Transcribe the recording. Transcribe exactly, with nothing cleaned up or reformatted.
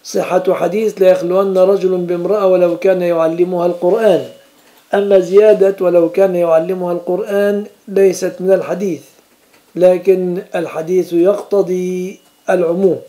صحة حديث لا يخلون رجل بامرأة ولو كان يعلمها القرآن. أما زيادة ولو كان يعلمها القرآن ليست من الحديث، لكن الحديث يقتضي العموم.